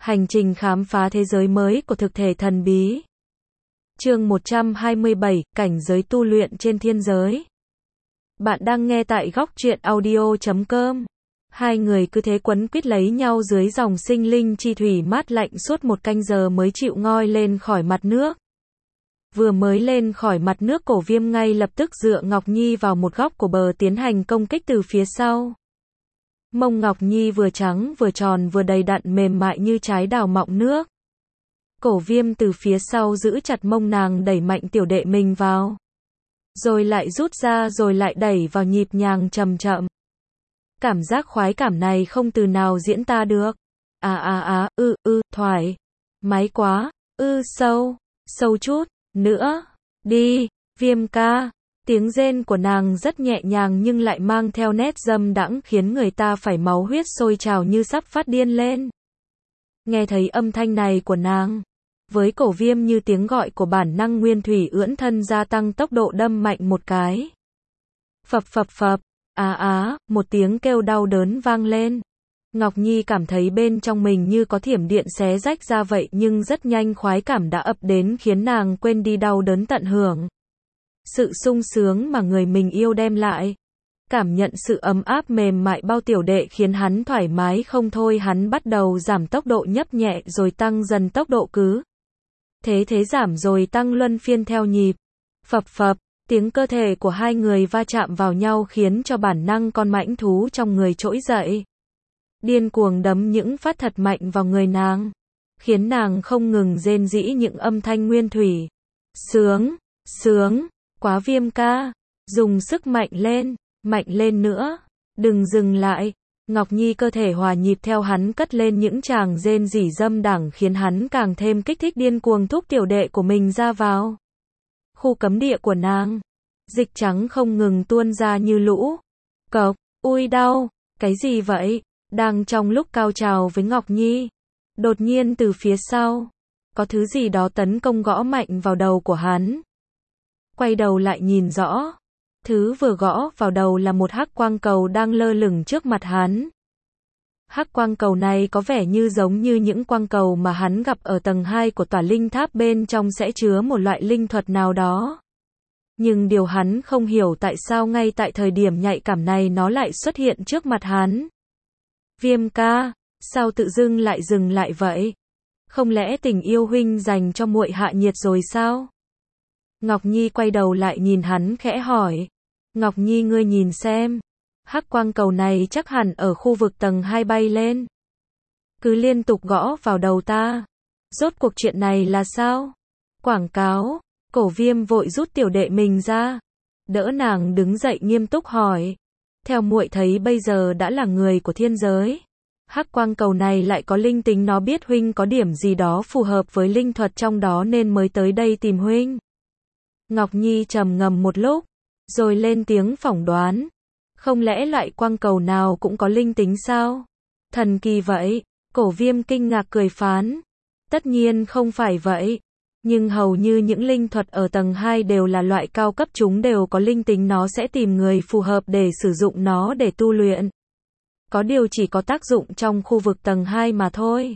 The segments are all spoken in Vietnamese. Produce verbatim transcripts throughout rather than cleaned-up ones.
Hành trình khám phá thế giới mới của thực thể thần bí. Chương một trăm hai mươi bảy, cảnh giới tu luyện trên thiên giới. Bạn đang nghe tại góc truyện audio chấm com. Hai người cứ thế quấn quýt lấy nhau dưới dòng sinh linh chi thủy mát lạnh suốt một canh giờ mới chịu ngoi lên khỏi mặt nước. Vừa mới lên khỏi mặt nước, Cổ Viêm ngay lập tức dựa Ngọc Nhi vào một góc của bờ tiến hành công kích từ phía sau. Mông Ngọc Nhi vừa trắng vừa tròn vừa đầy đặn mềm mại như trái đào mọng nước. Cổ Viêm từ phía sau giữ chặt mông nàng, đẩy mạnh tiểu đệ mình vào. Rồi lại rút ra rồi lại đẩy vào, nhịp nhàng chậm chậm. Cảm giác khoái cảm này không từ nào diễn tả được. À à à, ư ư, thoải mái quá, ư sâu, sâu chút nữa, đi, Viêm ca. Tiếng rên của nàng rất nhẹ nhàng nhưng lại mang theo nét dâm đãng khiến người ta phải máu huyết sôi trào như sắp phát điên lên. Nghe thấy âm thanh này của nàng, với Cổ Viêm như tiếng gọi của bản năng nguyên thủy ưỡn thân gia tăng tốc độ đâm mạnh một cái. Phập phập phập, á á, một tiếng kêu đau đớn vang lên. Ngọc Nhi cảm thấy bên trong mình như có thiểm điện xé rách ra vậy, nhưng rất nhanh khoái cảm đã ập đến khiến nàng quên đi đau đớn tận hưởng. Sự sung sướng mà người mình yêu đem lại. Cảm nhận sự ấm áp mềm mại bao tiểu đệ khiến hắn thoải mái không thôi, hắn bắt đầu giảm tốc độ nhấp nhẹ rồi tăng dần tốc độ, cứ thế thế giảm rồi tăng luân phiên theo nhịp. Phập phập, tiếng cơ thể của hai người va chạm vào nhau khiến cho bản năng con mãnh thú trong người trỗi dậy. Điên cuồng đấm những phát thật mạnh vào người nàng, khiến nàng không ngừng rên rỉ những âm thanh nguyên thủy. Sướng, sướng, quá Viêm ca, dùng sức mạnh lên, mạnh lên nữa, đừng dừng lại. Ngọc Nhi cơ thể hòa nhịp theo hắn cất lên những tràng rên rỉ dâm đãng khiến hắn càng thêm kích thích, điên cuồng thúc tiểu đệ của mình ra vào khu cấm địa của nàng. Dịch trắng không ngừng tuôn ra như lũ. Cộc, ui đau, cái gì vậy? Đang trong lúc cao trào với Ngọc Nhi, đột nhiên từ phía sau, có thứ gì đó tấn công gõ mạnh vào đầu của hắn. Quay đầu lại nhìn rõ, thứ vừa gõ vào đầu là một hắc quang cầu đang lơ lửng trước mặt hắn. Hắc quang cầu này có vẻ như giống như những quang cầu mà hắn gặp ở tầng hai của tòa linh tháp, bên trong sẽ chứa một loại linh thuật nào đó. Nhưng điều hắn không hiểu tại sao ngay tại thời điểm nhạy cảm này nó lại xuất hiện trước mặt hắn. Viêm ca, sao tự dưng lại dừng lại vậy? Không lẽ tình yêu huynh dành cho muội hạ nhiệt rồi sao? Ngọc Nhi quay đầu lại nhìn hắn khẽ hỏi. Ngọc Nhi, ngươi nhìn xem, hắc quang cầu này chắc hẳn ở khu vực tầng hai bay lên, cứ liên tục gõ vào đầu ta. Rốt cuộc chuyện này là sao? Quảng cáo. Cổ Viêm vội rút tiểu đệ mình ra, đỡ nàng đứng dậy nghiêm túc hỏi. Theo muội thấy bây giờ đã là người của thiên giới, hắc quang cầu này lại có linh tính, nó biết huynh có điểm gì đó phù hợp với linh thuật trong đó nên mới tới đây tìm huynh. Ngọc Nhi trầm ngâm một lúc, rồi lên tiếng phỏng đoán. Không lẽ loại quang cầu nào cũng có linh tính sao? Thần kỳ vậy. Cổ Viêm kinh ngạc cười phán. Tất nhiên không phải vậy. Nhưng hầu như những linh thuật ở tầng hai đều là loại cao cấp, chúng đều có linh tính, nó sẽ tìm người phù hợp để sử dụng nó để tu luyện. Có điều chỉ có tác dụng trong khu vực tầng hai mà thôi.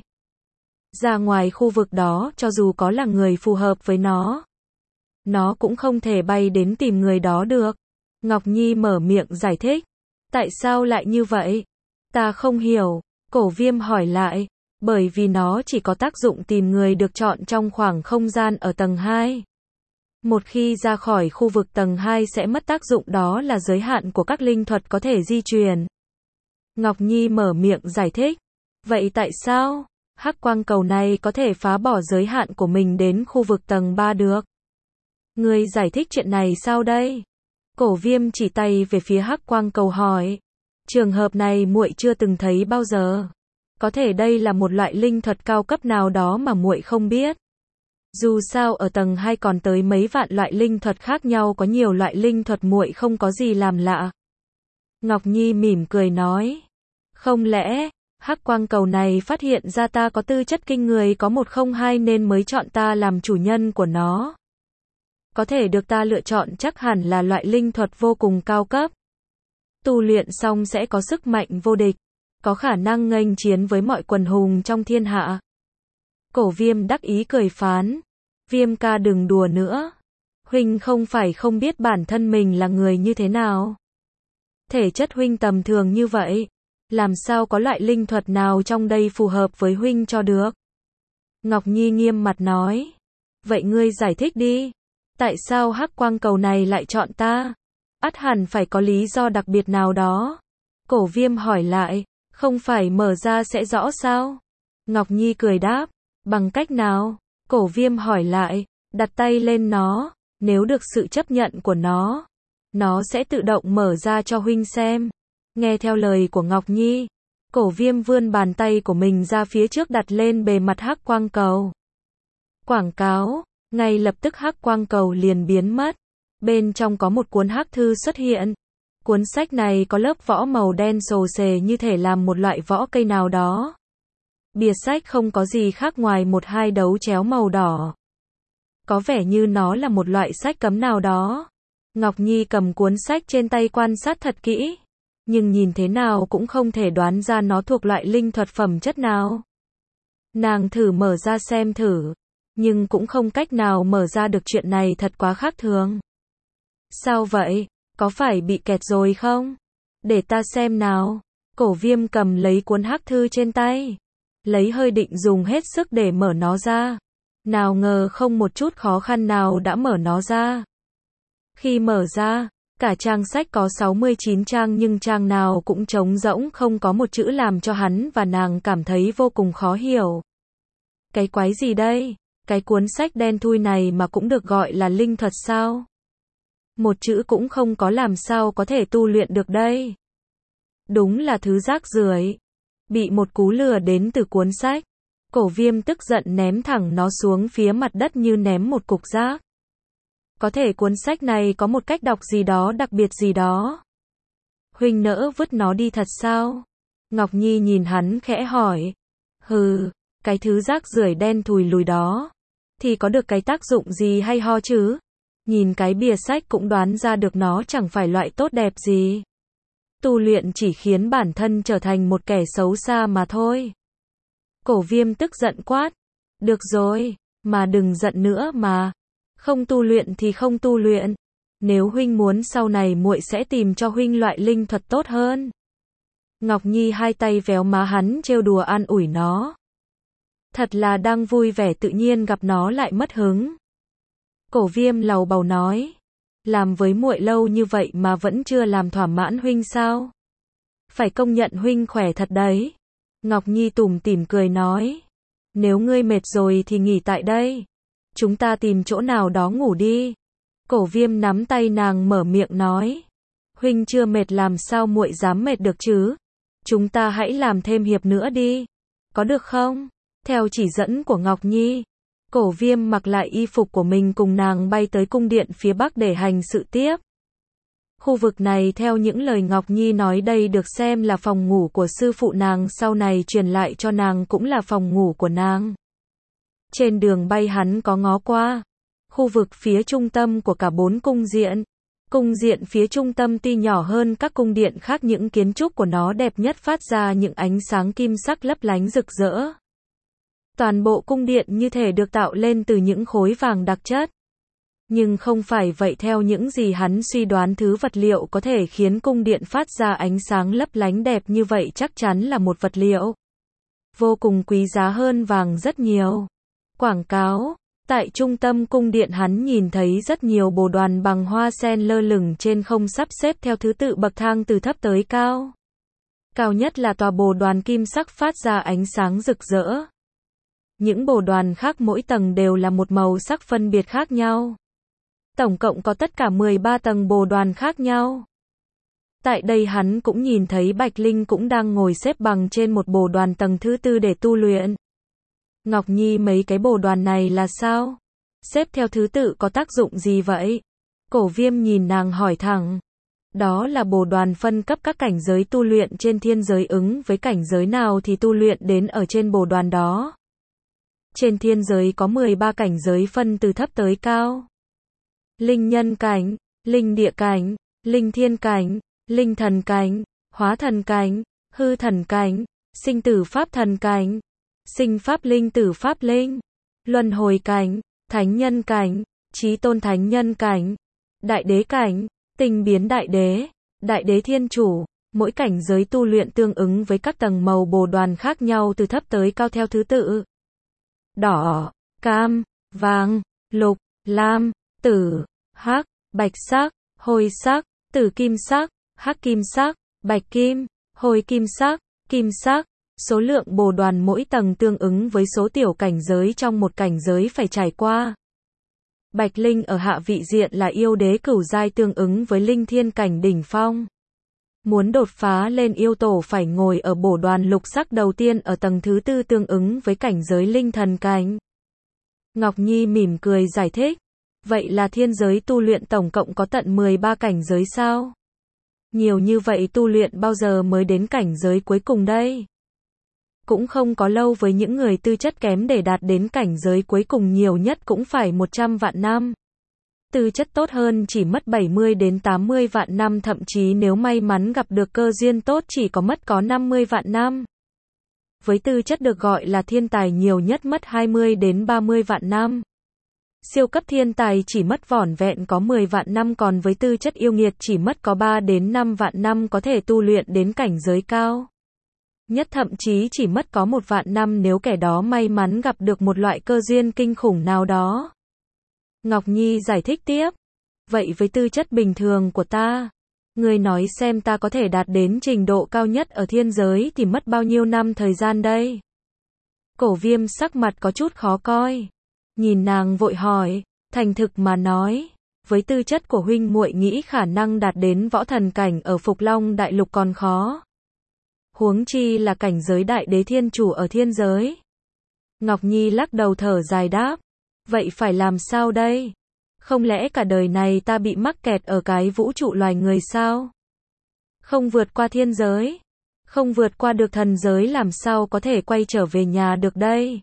Ra ngoài khu vực đó, cho dù có là người phù hợp với nó, nó cũng không thể bay đến tìm người đó được. Ngọc Nhi mở miệng giải thích. Tại sao lại như vậy? Ta không hiểu. Cổ Viêm hỏi lại. Bởi vì nó chỉ có tác dụng tìm người được chọn trong khoảng không gian ở tầng hai. Một khi ra khỏi khu vực tầng hai sẽ mất tác dụng, đó là giới hạn của các linh thuật có thể di truyền. Ngọc Nhi mở miệng giải thích. Vậy tại sao hắc quang cầu này có thể phá bỏ giới hạn của mình đến khu vực tầng ba được? Ngươi giải thích chuyện này sao đây? Cổ Viêm chỉ tay về phía hắc quang cầu hỏi. Trường hợp này muội chưa từng thấy bao giờ. Có thể đây là một loại linh thuật cao cấp nào đó mà muội không biết. Dù sao ở tầng hai còn tới mấy vạn loại linh thuật khác nhau, có nhiều loại linh thuật muội không có gì làm lạ. Ngọc Nhi mỉm cười nói. Không lẽ hắc quang cầu này phát hiện ra ta có tư chất kinh người có một không hai nên mới chọn ta làm chủ nhân của nó? Có thể được ta lựa chọn chắc hẳn là loại linh thuật vô cùng cao cấp. Tu luyện xong sẽ có sức mạnh vô địch, có khả năng nghênh chiến với mọi quần hùng trong thiên hạ. Cổ Viêm đắc ý cười phán. Viêm ca đừng đùa nữa. Huynh không phải không biết bản thân mình là người như thế nào. Thể chất huynh tầm thường như vậy. Làm sao có loại linh thuật nào trong đây phù hợp với huynh cho được. Ngọc Nhi nghiêm mặt nói. Vậy ngươi giải thích đi. Tại sao hắc quang cầu này lại chọn ta? Ắt hẳn phải có lý do đặc biệt nào đó. Cổ Viêm hỏi lại. Không phải mở ra sẽ rõ sao? Ngọc Nhi cười đáp. Bằng cách nào? Cổ Viêm hỏi lại. Đặt tay lên nó. Nếu được sự chấp nhận của nó, nó sẽ tự động mở ra cho huynh xem. Nghe theo lời của Ngọc Nhi, Cổ Viêm vươn bàn tay của mình ra phía trước đặt lên bề mặt hắc quang cầu. Quảng cáo, ngay lập tức hắc quang cầu liền biến mất. Bên trong có một cuốn hắc thư xuất hiện. Cuốn sách này có lớp võ màu đen xồ xề như thể làm một loại võ cây nào đó. Bìa sách không có gì khác ngoài một hai đấu chéo màu đỏ. Có vẻ như nó là một loại sách cấm nào đó. Ngọc Nhi cầm cuốn sách trên tay quan sát thật kỹ, nhưng nhìn thế nào cũng không thể đoán ra nó thuộc loại linh thuật phẩm chất nào. Nàng thử mở ra xem thử, nhưng cũng không cách nào mở ra được, chuyện này thật quá khác thường. Sao vậy? Có phải bị kẹt rồi không? Để ta xem nào. Cổ Viêm cầm lấy cuốn hắc thư trên tay, lấy hơi định dùng hết sức để mở nó ra. Nào ngờ không một chút khó khăn nào đã mở nó ra. Khi mở ra, cả trang sách có sáu mươi chín trang nhưng trang nào cũng trống rỗng, không có một chữ, làm cho hắn và nàng cảm thấy vô cùng khó hiểu. Cái quái gì đây? Cái cuốn sách đen thui này mà cũng được gọi là linh thuật sao? Một chữ cũng không có, làm sao có thể tu luyện được đây? Đúng là thứ rác rưởi. Bị một cú lừa đến từ cuốn sách. Cổ Viêm tức giận ném thẳng nó xuống phía mặt đất như ném một cục rác. Có thể cuốn sách này có một cách đọc gì đó đặc biệt gì đó. Huynh nỡ vứt nó đi thật sao? Ngọc Nhi nhìn hắn khẽ hỏi. Hừ, cái thứ rác rưởi đen thùi lùi đó thì có được cái tác dụng gì hay ho chứ? Nhìn cái bìa sách cũng đoán ra được nó chẳng phải loại tốt đẹp gì. Tu luyện chỉ khiến bản thân trở thành một kẻ xấu xa mà thôi. Cổ Viêm tức giận quát. Được rồi, mà đừng giận nữa mà. Không tu luyện thì không tu luyện. Nếu huynh muốn sau này muội sẽ tìm cho huynh loại linh thuật tốt hơn. Ngọc Nhi hai tay véo má hắn trêu đùa an ủi nó. Thật là đang vui vẻ tự nhiên gặp nó lại mất hứng. Cổ Viêm lầu bầu nói. Làm với muội lâu như vậy mà vẫn chưa làm thỏa mãn huynh sao? Phải công nhận huynh khỏe thật đấy. Ngọc Nhi tủm tỉm cười nói. Nếu ngươi mệt rồi thì nghỉ tại đây. Chúng ta tìm chỗ nào đó ngủ đi. Cổ Viêm nắm tay nàng mở miệng nói. Huynh chưa mệt làm sao muội dám mệt được chứ? Chúng ta hãy làm thêm hiệp nữa đi. Có được không? Theo chỉ dẫn của Ngọc Nhi, Cổ Viêm mặc lại y phục của mình cùng nàng bay tới cung điện phía bắc để hành sự tiếp. Khu vực này theo những lời Ngọc Nhi nói đây được xem là phòng ngủ của sư phụ nàng, sau này truyền lại cho nàng cũng là phòng ngủ của nàng. Trên đường bay hắn có ngó qua khu vực phía trung tâm của cả bốn cung điện. Cung điện phía trung tâm tuy nhỏ hơn các cung điện khác, những kiến trúc của nó đẹp nhất phát ra những ánh sáng kim sắc lấp lánh rực rỡ. Toàn bộ cung điện như thể được tạo lên từ những khối vàng đặc chất. Nhưng không phải vậy, theo những gì hắn suy đoán, thứ vật liệu có thể khiến cung điện phát ra ánh sáng lấp lánh đẹp như vậy chắc chắn là một vật liệu vô cùng quý giá hơn vàng rất nhiều. Quảng cáo. Tại trung tâm cung điện hắn nhìn thấy rất nhiều bồ đoàn bằng hoa sen lơ lửng trên không, sắp xếp theo thứ tự bậc thang từ thấp tới cao. Cao nhất là tòa bồ đoàn kim sắc phát ra ánh sáng rực rỡ. Những bồ đoàn khác mỗi tầng đều là một màu sắc phân biệt khác nhau. Tổng cộng có tất cả mười ba tầng bồ đoàn khác nhau. Tại đây hắn cũng nhìn thấy Bạch Linh cũng đang ngồi xếp bằng trên một bồ đoàn tầng thứ tư để tu luyện. Ngọc Nhi, mấy cái bồ đoàn này là sao? Xếp theo thứ tự có tác dụng gì vậy? Cổ Viêm nhìn nàng hỏi thẳng. Đó là bồ đoàn phân cấp các cảnh giới tu luyện trên thiên giới, ứng với cảnh giới nào thì tu luyện đến ở trên bồ đoàn đó. Trên thiên giới có mười ba cảnh giới phân từ thấp tới cao. Linh nhân cảnh, linh địa cảnh, linh thiên cảnh, linh thần cảnh, hóa thần cảnh, hư thần cảnh, sinh tử pháp thần cảnh. sinh pháp linh tử pháp linh, luân hồi cảnh, thánh nhân cảnh, chí tôn thánh nhân cảnh, đại đế cảnh, tinh biến đại đế, đại đế thiên chủ. Mỗi cảnh giới tu luyện tương ứng với các tầng màu bồ đoàn khác nhau từ thấp tới cao theo thứ tự. Đỏ, cam, vàng, lục, lam, tử, hắc, bạch sắc, hồi sắc, tử kim sắc, hắc kim sắc, bạch kim, hồi kim sắc, kim sắc. Số lượng bồ đoàn mỗi tầng tương ứng với số tiểu cảnh giới trong một cảnh giới phải trải qua. Bạch linh ở hạ vị diện là yêu đế cửu giai tương ứng với linh thiên cảnh đỉnh phong. Muốn đột phá lên yêu tổ phải ngồi ở bổ đoàn lục sắc đầu tiên ở tầng thứ tư tương ứng với cảnh giới linh thần cảnh. Ngọc Nhi mỉm cười giải thích. Vậy là thiên giới tu luyện tổng cộng có tận mười ba cảnh giới sao? Nhiều như vậy tu luyện bao giờ mới đến cảnh giới cuối cùng đây? Cũng không có lâu, với những người tư chất kém để đạt đến cảnh giới cuối cùng nhiều nhất cũng phải một trăm vạn năm. Tư chất tốt hơn chỉ mất bảy mươi đến tám mươi vạn năm, thậm chí nếu may mắn gặp được cơ duyên tốt chỉ có mất có năm mươi vạn năm. Với tư chất được gọi là thiên tài nhiều nhất mất hai mươi đến ba mươi vạn năm. Siêu cấp thiên tài chỉ mất vỏn vẹn có mười vạn năm, còn với tư chất yêu nghiệt chỉ mất có ba đến năm vạn năm có thể tu luyện đến cảnh giới cao nhất, thậm chí chỉ mất có một vạn năm nếu kẻ đó may mắn gặp được một loại cơ duyên kinh khủng nào đó. Ngọc Nhi giải thích tiếp. Vậy với tư chất bình thường của ta, ngươi nói xem ta có thể đạt đến trình độ cao nhất ở thiên giới thì mất bao nhiêu năm thời gian đây? Cổ Viêm sắc mặt có chút khó coi. Nhìn nàng vội hỏi, thành thực mà nói, với tư chất của huynh muội nghĩ khả năng đạt đến võ thần cảnh ở Phục Long Đại Lục còn khó. Huống chi là cảnh giới đại đế thiên chủ ở thiên giới. Ngọc Nhi lắc đầu thở dài đáp. Vậy phải làm sao đây? Không lẽ cả đời này ta bị mắc kẹt ở cái vũ trụ loài người sao? Không vượt qua thiên giới, không vượt qua được thần giới làm sao có thể quay trở về nhà được đây?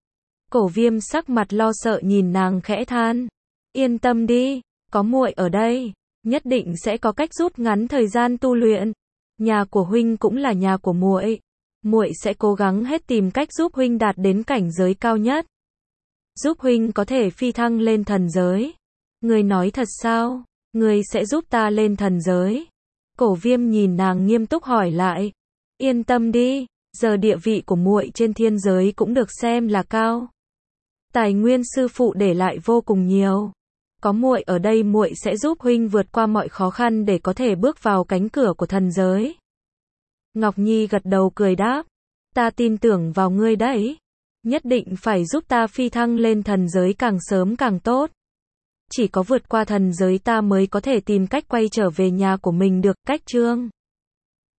Cổ Viêm sắc mặt lo sợ nhìn nàng khẽ than. Yên tâm đi, có muội ở đây, nhất định sẽ có cách rút ngắn thời gian tu luyện. Nhà của huynh cũng là nhà của muội, muội sẽ cố gắng hết tìm cách giúp huynh đạt đến cảnh giới cao nhất. Giúp huynh có thể phi thăng lên thần giới. Ngươi nói thật sao? Ngươi sẽ giúp ta lên thần giới? Cổ Viêm nhìn nàng nghiêm túc hỏi lại. Yên tâm đi, giờ địa vị của muội trên thiên giới cũng được xem là cao. Tài nguyên sư phụ để lại vô cùng nhiều. Có muội ở đây muội sẽ giúp huynh vượt qua mọi khó khăn để có thể bước vào cánh cửa của thần giới. Ngọc Nhi gật đầu cười đáp. Ta tin tưởng vào ngươi đấy. Nhất định phải giúp ta phi thăng lên thần giới càng sớm càng tốt. Chỉ có vượt qua thần giới ta mới có thể tìm cách quay trở về nhà của mình được. Cách chương